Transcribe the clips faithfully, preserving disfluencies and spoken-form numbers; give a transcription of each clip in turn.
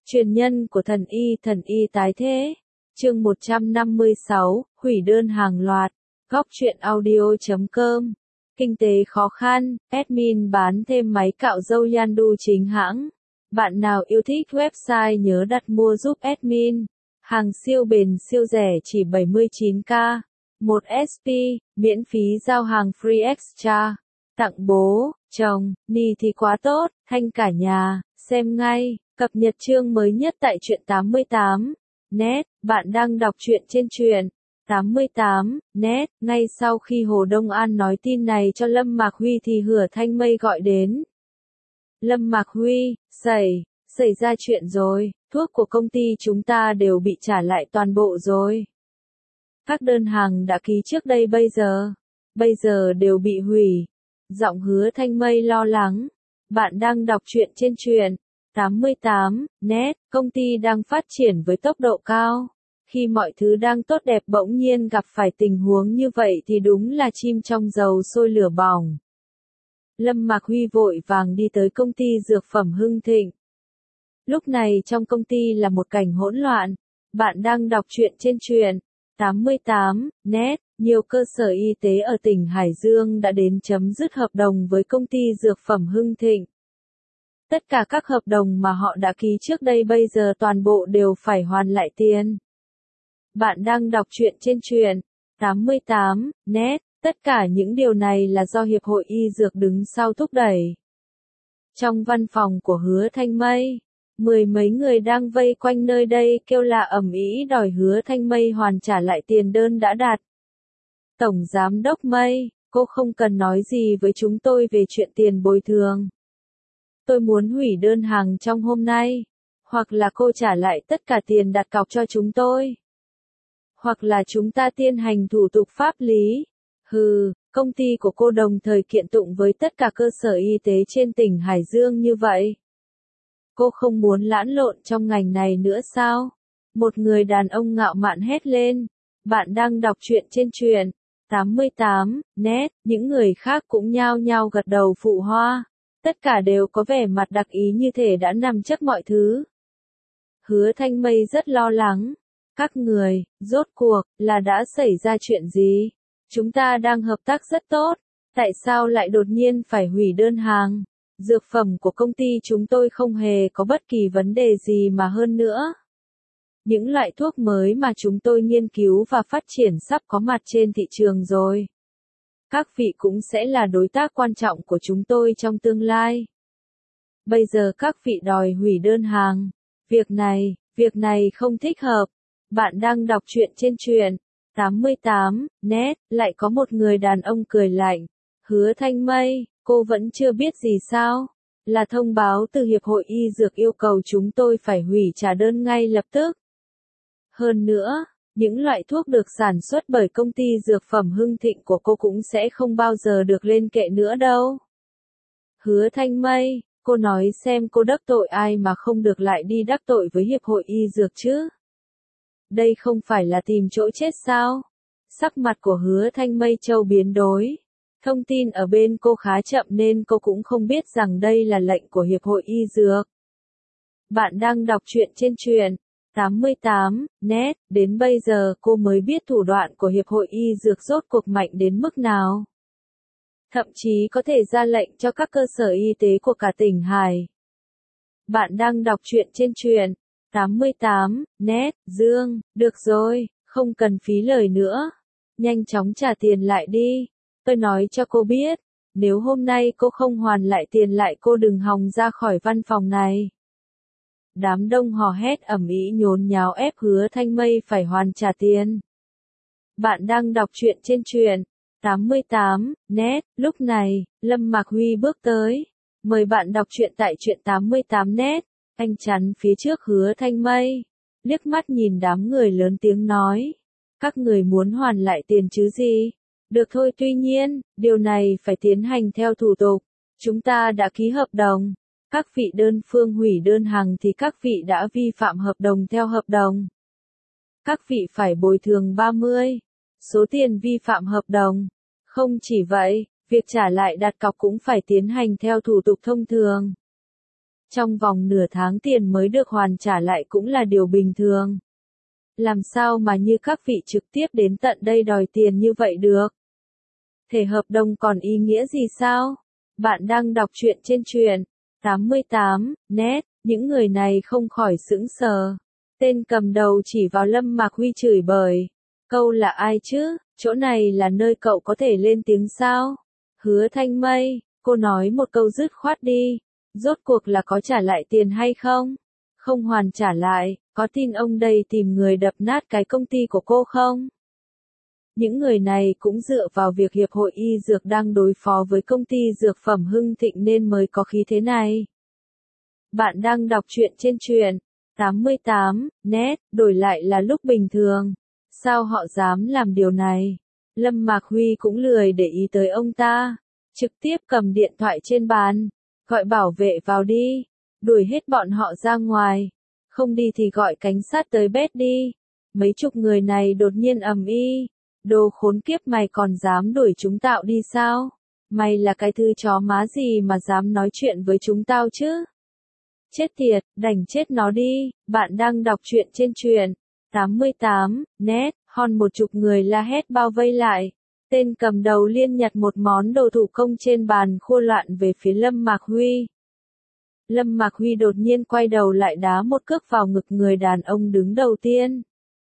Truyền nhân của thần y thần y tái thế. Chương một trăm năm mươi sáu, hủy đơn hàng loạt. Góc truyện audio chấm com. Kinh tế khó khăn, admin bán thêm máy cạo râu Yandu chính hãng. Bạn nào yêu thích website nhớ đặt mua giúp admin. Hàng siêu bền siêu rẻ chỉ bảy mươi chín k. một ét pê, miễn phí giao hàng free extra. Tặng bố, chồng, ni thì quá tốt, thanh cả nhà, xem ngay. Cập nhật chương mới nhất tại truyện tám mươi tám net, bạn đang đọc truyện trên truyện tám mươi tám net. Ngay sau khi Hồ Đông An nói tin này cho Lâm Mạc Huy thì Hứa Thanh Mây gọi đến. Lâm Mạc Huy, xảy, xảy ra chuyện rồi, thuốc của công ty chúng ta đều bị trả lại toàn bộ rồi. Các đơn hàng đã ký trước đây bây giờ, bây giờ đều bị hủy. Giọng Hứa Thanh Mây lo lắng. Bạn đang đọc truyện trên truyện tám mươi tám net, công ty đang phát triển với tốc độ cao. Khi mọi thứ đang tốt đẹp bỗng nhiên gặp phải tình huống như vậy thì đúng là chim trong dầu sôi lửa bỏng. Lâm Mạc Huy vội vàng đi tới công ty dược phẩm Hưng Thịnh. Lúc này trong công ty là một cảnh hỗn loạn. Bạn đang đọc truyện trên truyện tám mươi tám net, nhiều cơ sở y tế ở tỉnh Hải Dương đã đến chấm dứt hợp đồng với công ty dược phẩm Hưng Thịnh. Tất cả các hợp đồng mà họ đã ký trước đây bây giờ toàn bộ đều phải hoàn lại tiền. Bạn đang đọc truyện trên truyện tám mươi tám net, tất cả những điều này là do Hiệp hội Y Dược đứng sau thúc đẩy. Trong văn phòng của Hứa Thanh Mây, mười mấy người đang vây quanh nơi đây kêu la ầm ĩ đòi Hứa Thanh Mây hoàn trả lại tiền đơn đã đặt. Tổng Giám đốc Mây, cô không cần nói gì với chúng tôi về chuyện tiền bồi thường. Tôi muốn hủy đơn hàng trong hôm nay, hoặc là cô trả lại tất cả tiền đặt cọc cho chúng tôi, hoặc là chúng ta tiến hành thủ tục pháp lý. Hừ, công ty của cô đồng thời kiện tụng với tất cả cơ sở y tế trên tỉnh Hải Dương như vậy. Cô không muốn lẫn lộn trong ngành này nữa sao? Một người đàn ông ngạo mạn hét lên. Bạn đang đọc truyện trên truyện tám mươi tám net, những người khác cũng nhao nhao gật đầu phụ hoa. Tất cả đều có vẻ mặt đặc ý như thể đã nắm chắc mọi thứ. Hứa Thanh Mây rất lo lắng. Các người, rốt cuộc, là đã xảy ra chuyện gì? Chúng ta đang hợp tác rất tốt. Tại sao lại đột nhiên phải hủy đơn hàng? Dược phẩm của công ty chúng tôi không hề có bất kỳ vấn đề gì mà hơn nữa. Những loại thuốc mới mà chúng tôi nghiên cứu và phát triển sắp có mặt trên thị trường rồi. Các vị cũng sẽ là đối tác quan trọng của chúng tôi trong tương lai. Bây giờ các vị đòi hủy đơn hàng. Việc này, việc này không thích hợp. Bạn đang đọc truyện trên truyện tám mươi tám net, lại có một người đàn ông cười lạnh. Hứa Thanh Mây, cô vẫn chưa biết gì sao? Là thông báo từ Hiệp hội Y Dược yêu cầu chúng tôi phải hủy trả đơn ngay lập tức. Hơn nữa, những loại thuốc được sản xuất bởi công ty dược phẩm Hưng Thịnh của cô cũng sẽ không bao giờ được lên kệ nữa đâu. Hứa Thanh Mây, cô nói xem cô đắc tội ai mà không được lại đi đắc tội với Hiệp hội Y Dược chứ? Đây không phải là tìm chỗ chết sao? Sắc mặt của Hứa Thanh Mây Châu biến đổi. Thông tin ở bên cô khá chậm nên cô cũng không biết rằng đây là lệnh của Hiệp hội Y Dược. Bạn đang đọc truyện trên truyện tám mươi tám net, đến bây giờ cô mới biết thủ đoạn của Hiệp hội Y Dược rốt cuộc mạnh đến mức nào. Thậm chí có thể ra lệnh cho các cơ sở y tế của cả tỉnh Hải. Bạn đang đọc truyện trên truyện tám mươi tám net, Dương, được rồi, không cần phí lời nữa. Nhanh chóng trả tiền lại đi. Tôi nói cho cô biết, nếu hôm nay cô không hoàn lại tiền lại cô đừng hòng ra khỏi văn phòng này. Đám đông hò hét ầm ĩ nhốn nháo ép Hứa Thanh Mây phải hoàn trả tiền. Bạn đang đọc truyện trên truyện tám mươi tám net, lúc này, Lâm Mạc Huy bước tới. Mời bạn đọc truyện tại truyện tám mươi tám net. Anh chắn phía trước Hứa Thanh Mây, liếc mắt nhìn đám người lớn tiếng nói. Các người muốn hoàn lại tiền chứ gì? Được thôi, tuy nhiên, điều này phải tiến hành theo thủ tục. Chúng ta đã ký hợp đồng. Các vị đơn phương hủy đơn hàng thì các vị đã vi phạm hợp đồng theo hợp đồng. Các vị phải bồi thường ba mươi số tiền vi phạm hợp đồng. Không chỉ vậy, việc trả lại đặt cọc cũng phải tiến hành theo thủ tục thông thường. Trong vòng nửa tháng tiền mới được hoàn trả lại cũng là điều bình thường. Làm sao mà như các vị trực tiếp đến tận đây đòi tiền như vậy được? Thể hợp đồng còn ý nghĩa gì sao? Bạn đang đọc truyện trên truyện tám mươi tám net, những người này không khỏi sững sờ. Tên cầm đầu chỉ vào Lâm Mạc Huy chửi bới. Câu là ai chứ? Chỗ này là nơi cậu có thể lên tiếng sao? Hứa Thanh Mây, cô nói một câu dứt khoát đi. Rốt cuộc là có trả lại tiền hay không? Không hoàn trả lại, có tin ông đây tìm người đập nát cái công ty của cô không? Những người này cũng dựa vào việc Hiệp hội Y Dược đang đối phó với công ty dược phẩm Hưng Thịnh nên mới có khí thế này. Bạn đang đọc truyện trên truyện tám mươi tám net, đổi lại là lúc bình thường. Sao họ dám làm điều này? Lâm Mạc Huy cũng lười để ý tới ông ta. Trực tiếp cầm điện thoại trên bàn. Gọi bảo vệ vào đi. Đuổi hết bọn họ ra ngoài. Không đi thì gọi cảnh sát tới bét đi. Mấy chục người này đột nhiên ầm ĩ. Đồ khốn kiếp, mày còn dám đuổi chúng tao đi sao? Mày là cái thứ chó má gì mà dám nói chuyện với chúng tao chứ? Chết tiệt, đành chết nó đi. Bạn đang đọc truyện trên truyện tám mươi tám net, hòn một chục người la hét bao vây lại. Tên cầm đầu liên nhặt một món đồ thủ công trên bàn khua loạn về phía Lâm Mạc Huy. Lâm Mạc Huy đột nhiên quay đầu lại đá một cước vào ngực người đàn ông đứng đầu tiên.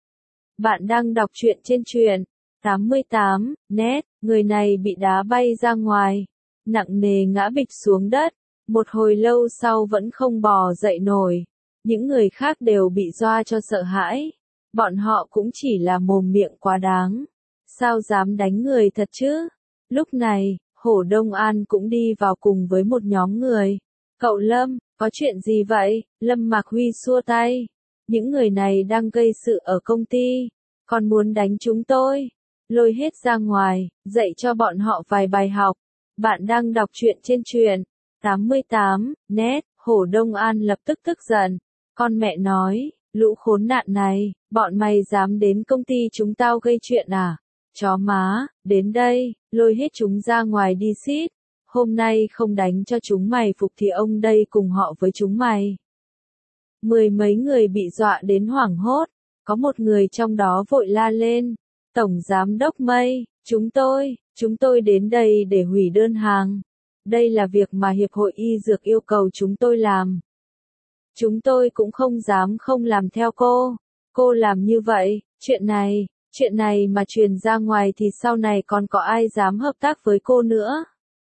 Bạn đang đọc truyện trên truyện tám mươi tám net, người này bị đá bay ra ngoài, nặng nề ngã bịch xuống đất, một hồi lâu sau vẫn không bò dậy nổi. Những người khác đều bị dọa cho sợ hãi, bọn họ cũng chỉ là mồm miệng quá đáng, sao dám đánh người thật chứ? Lúc này, Hổ Đông An cũng đi vào cùng với một nhóm người. Cậu Lâm, có chuyện gì vậy? Lâm Mạc Huy xua tay. Những người này đang gây sự ở công ty, còn muốn đánh chúng tôi. Lôi hết ra ngoài, dạy cho bọn họ vài bài học. Bạn đang đọc truyện trên truyện tám mươi tám net, Hổ Đông An lập tức tức giận. Con mẹ nói, lũ khốn nạn này, bọn mày dám đến công ty chúng tao gây chuyện à? Chó má, đến đây, lôi hết chúng ra ngoài đi xít. Hôm nay không đánh cho chúng mày phục thì ông đây cùng họ với chúng mày. Mười mấy người bị dọa đến hoảng hốt, có một người trong đó vội la lên. Tổng Giám đốc Mây, chúng tôi, chúng tôi đến đây để hủy đơn hàng. Đây là việc mà Hiệp hội Y Dược yêu cầu chúng tôi làm. Chúng tôi cũng không dám không làm theo cô. Cô làm như vậy, chuyện này, chuyện này mà truyền ra ngoài thì sau này còn có ai dám hợp tác với cô nữa.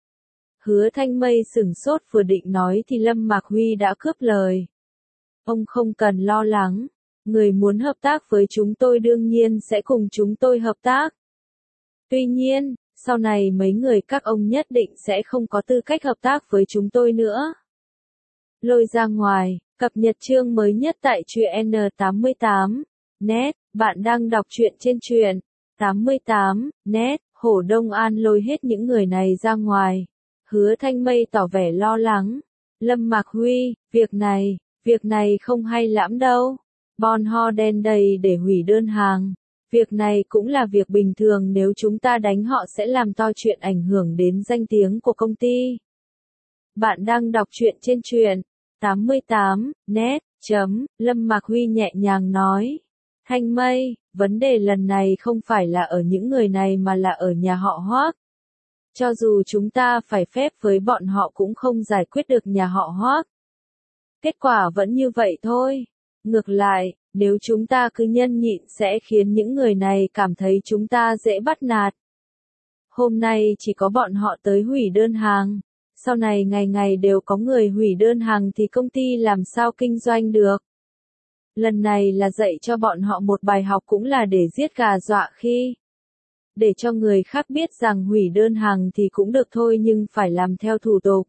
Hứa Thanh Mây sửng sốt vừa định nói thì Lâm Mạc Huy đã cướp lời. Ông không cần lo lắng. Người muốn hợp tác với chúng tôi đương nhiên sẽ cùng chúng tôi hợp tác. Tuy nhiên, sau này mấy người các ông nhất định sẽ không có tư cách hợp tác với chúng tôi nữa. Lôi ra ngoài, cập nhật chương mới nhất tại truyện tám mươi tám net, bạn đang đọc truyện trên truyện tám mươi tám net, Hổ Đông An lôi hết những người này ra ngoài. Hứa Thanh Mây tỏ vẻ lo lắng. Lâm Mạc Huy, việc này, việc này không hay lắm đâu. Bon ho đen đầy để hủy đơn hàng. Việc này cũng là việc bình thường, nếu chúng ta đánh họ sẽ làm to chuyện ảnh hưởng đến danh tiếng của công ty. Bạn đang đọc truyện trên truyện tám mươi tám net, chấm, Lâm Mạc Huy nhẹ nhàng nói. Thanh Mây, vấn đề lần này không phải là ở những người này mà là ở nhà họ Hoác. Cho dù chúng ta phải phép với bọn họ cũng không giải quyết được nhà họ Hoác. Kết quả vẫn như vậy thôi. Ngược lại, nếu chúng ta cứ nhẫn nhịn sẽ khiến những người này cảm thấy chúng ta dễ bắt nạt. Hôm nay chỉ có bọn họ tới hủy đơn hàng. Sau này ngày ngày đều có người hủy đơn hàng thì công ty làm sao kinh doanh được. Lần này là dạy cho bọn họ một bài học, cũng là để giết gà dọa khỉ. Để cho người khác biết rằng hủy đơn hàng thì cũng được thôi nhưng phải làm theo thủ tục.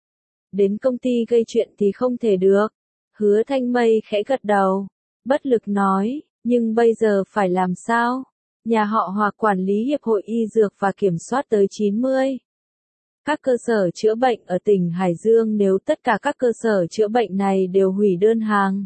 Đến công ty gây chuyện thì không thể được. Hứa Thanh Mây khẽ gật đầu, bất lực nói, nhưng bây giờ phải làm sao? Nhà họ Hoặc quản lý Hiệp hội Y Dược và kiểm soát tới chín mươi. Các cơ sở chữa bệnh ở tỉnh Hải Dương, nếu tất cả các cơ sở chữa bệnh này đều hủy đơn hàng.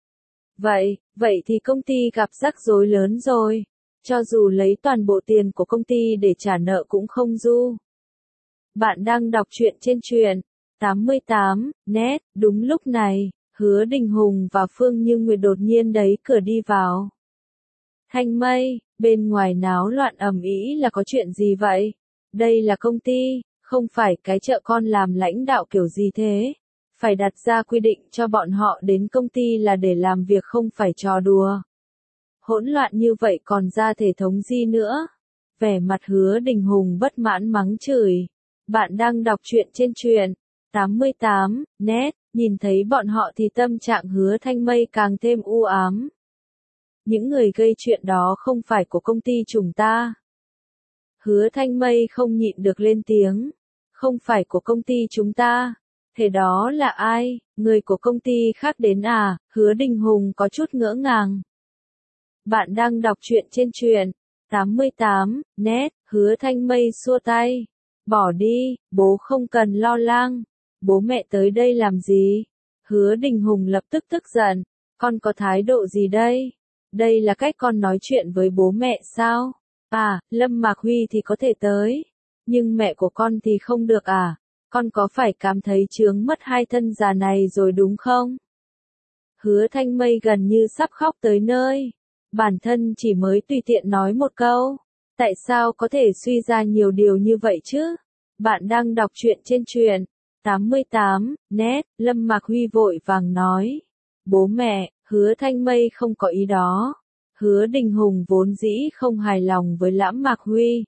Vậy, vậy thì công ty gặp rắc rối lớn rồi. Cho dù lấy toàn bộ tiền của công ty để trả nợ cũng không du. Bạn đang đọc truyện trên truyện tám mươi tám, net, đúng lúc này, Hứa Đình Hùng và Phương Như Nguyệt đột nhiên đẩy cửa đi vào. Thanh Mây, bên ngoài náo loạn ầm ĩ là có chuyện gì vậy? Đây là công ty, không phải cái chợ con làm lãnh đạo kiểu gì thế? Phải đặt ra quy định cho bọn họ đến công ty là để làm việc không phải trò đùa. Hỗn loạn như vậy còn ra thể thống gì nữa? Vẻ mặt Hứa Đình Hùng bất mãn mắng chửi. Bạn đang đọc truyện trên truyện tám mươi tám, net, nhìn thấy bọn họ thì tâm trạng Hứa Thanh Mây càng thêm u ám. Những người gây chuyện đó không phải của công ty chúng ta. Hứa Thanh Mây không nhịn được lên tiếng. Không phải của công ty chúng ta. Thế đó là ai? Người của công ty khác đến à? Hứa Đình Hùng có chút ngỡ ngàng. Bạn đang đọc truyện trên truyện tám mươi tám, net, Hứa Thanh Mây xua tay. Bỏ đi, bố không cần lo lắng. Bố mẹ tới đây làm gì? Hứa Đình Hùng lập tức tức giận. Con có thái độ gì đây? Đây là cách con nói chuyện với bố mẹ sao? À, Lâm Mạc Huy thì có thể tới. Nhưng mẹ của con thì không được à? Con có phải cảm thấy chướng mất hai thân già này rồi đúng không? Hứa Thanh Mây gần như sắp khóc tới nơi. Bản thân chỉ mới tùy tiện nói một câu. Tại sao có thể suy ra nhiều điều như vậy chứ? Bạn đang đọc truyện trên truyện tám mươi tám, net, Lâm Mạc Huy vội vàng nói. Bố mẹ, Hứa Thanh Mây không có ý đó. Hứa Đình Hùng vốn dĩ không hài lòng với Lãm Mạc Huy.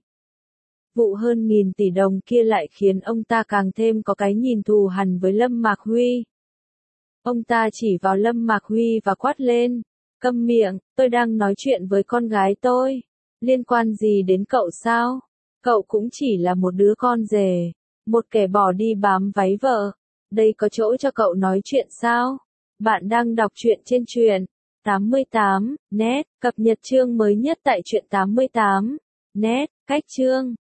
Vụ hơn nghìn tỷ đồng kia lại khiến ông ta càng thêm có cái nhìn thù hằn với Lâm Mạc Huy. Ông ta chỉ vào Lâm Mạc Huy và quát lên. Câm miệng, tôi đang nói chuyện với con gái tôi. Liên quan gì đến cậu sao? Cậu cũng chỉ là một đứa con rể. Một kẻ bỏ đi bám váy vợ. Đây có chỗ cho cậu nói chuyện sao? Bạn đang đọc truyện trên truyện tám mươi tám, net, cập nhật chương mới nhất tại truyện tám mươi tám, net, cách chương.